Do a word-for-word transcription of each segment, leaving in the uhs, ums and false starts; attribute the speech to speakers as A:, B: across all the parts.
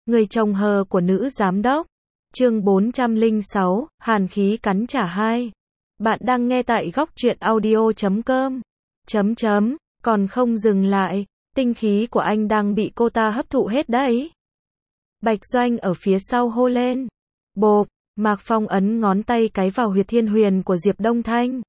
A: Người chồng hờ của nữ giám đốc. Chương bốn trăm lẻ sáu, hàn khí cắn trả hai. Bạn đang nghe tại góc truyện audio chấm com. Chấm chấm, còn không dừng lại, tinh khí của anh đang bị cô ta hấp thụ hết đấy. Bạch Doanh ở phía sau hô lên. Bộp, Mạc Phong ấn ngón tay cái vào huyệt thiên huyền của Diệp Đông Thanh.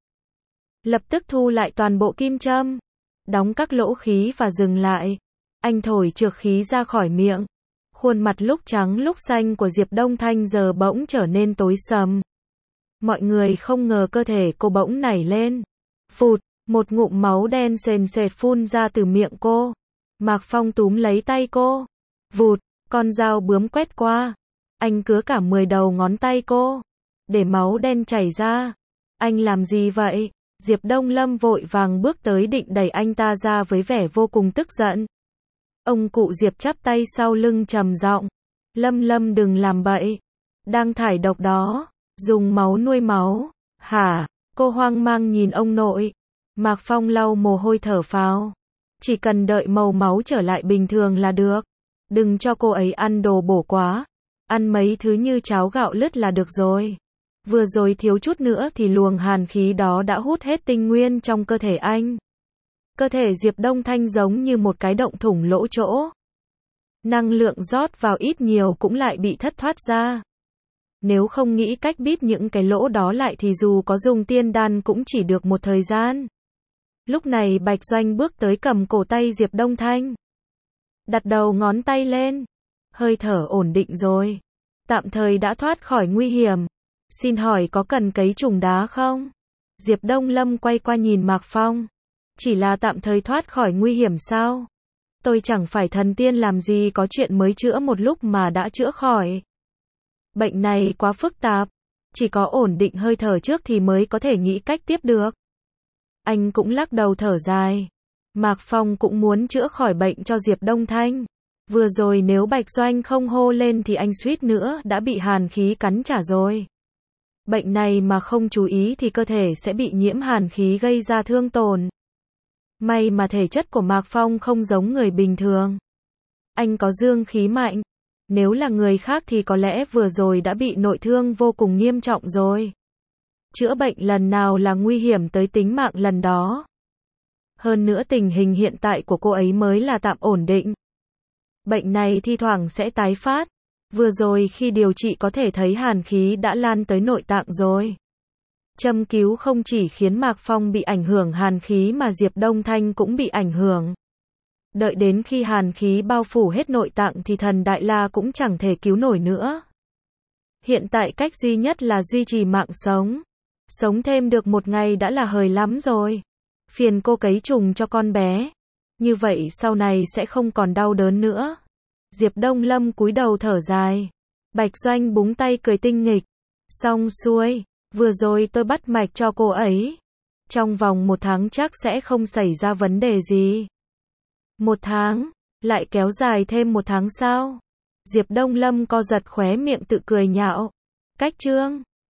A: Lập tức thu lại toàn bộ kim châm, đóng các lỗ khí và dừng lại. Anh thổi trược khí ra khỏi miệng. Khuôn mặt lúc trắng lúc xanh của Diệp Đông Thanh giờ bỗng trở nên tối sầm. Mọi người không ngờ cơ thể cô bỗng nảy lên. Phụt, một ngụm máu đen sền sệt phun ra từ miệng cô. Mạc Phong túm lấy tay cô. Vụt, con dao bướm quét qua. Anh cứa cả mười đầu ngón tay cô, để máu đen chảy ra. Anh làm gì vậy? Diệp Đông Lâm vội vàng bước tới định đẩy anh ta ra với vẻ vô cùng tức giận. Ông cụ Diệp chắp tay sau lưng trầm giọng. Lâm Lâm đừng làm bậy. Đang thải độc đó. Dùng máu nuôi máu. Hả? Cô hoang mang nhìn ông nội. Mạc Phong lau mồ hôi thở phào. Chỉ cần đợi màu máu trở lại bình thường là được. Đừng cho cô ấy ăn đồ bổ quá. Ăn mấy thứ như cháo gạo lứt là được rồi. Vừa rồi thiếu chút nữa thì luồng hàn khí đó đã hút hết tinh nguyên trong cơ thể anh. Cơ thể Diệp Đông Thanh giống như một cái động thủng lỗ chỗ. Năng lượng rót vào ít nhiều cũng lại bị thất thoát ra. Nếu không nghĩ cách bít những cái lỗ đó lại thì dù có dùng tiên đan cũng chỉ được một thời gian. Lúc này Bạch Doanh bước tới cầm cổ tay Diệp Đông Thanh. Đặt đầu ngón tay lên. Hơi thở ổn định rồi. Tạm thời đã thoát khỏi nguy hiểm. Xin hỏi có cần cấy trùng đá không? Diệp Đông Lâm quay qua nhìn Mạc Phong. Chỉ là tạm thời thoát khỏi nguy hiểm sao? Tôi chẳng phải thần tiên làm gì có chuyện mới chữa một lúc mà đã chữa khỏi. Bệnh này quá phức tạp. Chỉ có ổn định hơi thở trước thì mới có thể nghĩ cách tiếp được. Anh cũng lắc đầu thở dài. Mạc Phong cũng muốn chữa khỏi bệnh cho Diệp Đông Thanh. Vừa rồi nếu Bạch Doanh không hô lên thì anh suýt nữa đã bị hàn khí cắn trả rồi. Bệnh này mà không chú ý thì cơ thể sẽ bị nhiễm hàn khí gây ra thương tổn. May mà thể chất của Mạc Phong không giống người bình thường. Anh có dương khí mạnh. Nếu là người khác thì có lẽ vừa rồi đã bị nội thương vô cùng nghiêm trọng rồi. Chữa bệnh lần nào là nguy hiểm tới tính mạng lần đó. Hơn nữa tình hình hiện tại của cô ấy mới là tạm ổn định. Bệnh này thi thoảng sẽ tái phát. Vừa rồi khi điều trị có thể thấy hàn khí đã lan tới nội tạng rồi. Châm cứu không chỉ khiến Mạc Phong bị ảnh hưởng hàn khí mà Diệp Đông Thanh cũng bị ảnh hưởng. Đợi đến khi hàn khí bao phủ hết nội tạng thì thần Đại La cũng chẳng thể cứu nổi nữa. Hiện tại cách duy nhất là duy trì mạng sống. Sống thêm được một ngày đã là hời lắm rồi. Phiền cô cấy trùng cho con bé. Như vậy sau này sẽ không còn đau đớn nữa. Diệp Đông Lâm cúi đầu thở dài. Bạch Doanh búng tay cười tinh nghịch. Xong xuôi, vừa rồi tôi bắt mạch cho cô ấy. Trong vòng một tháng chắc sẽ không xảy ra vấn đề gì. Một tháng, lại kéo dài thêm một tháng sao? Diệp Đông Lâm co giật khóe miệng tự cười nhạo. Cách chương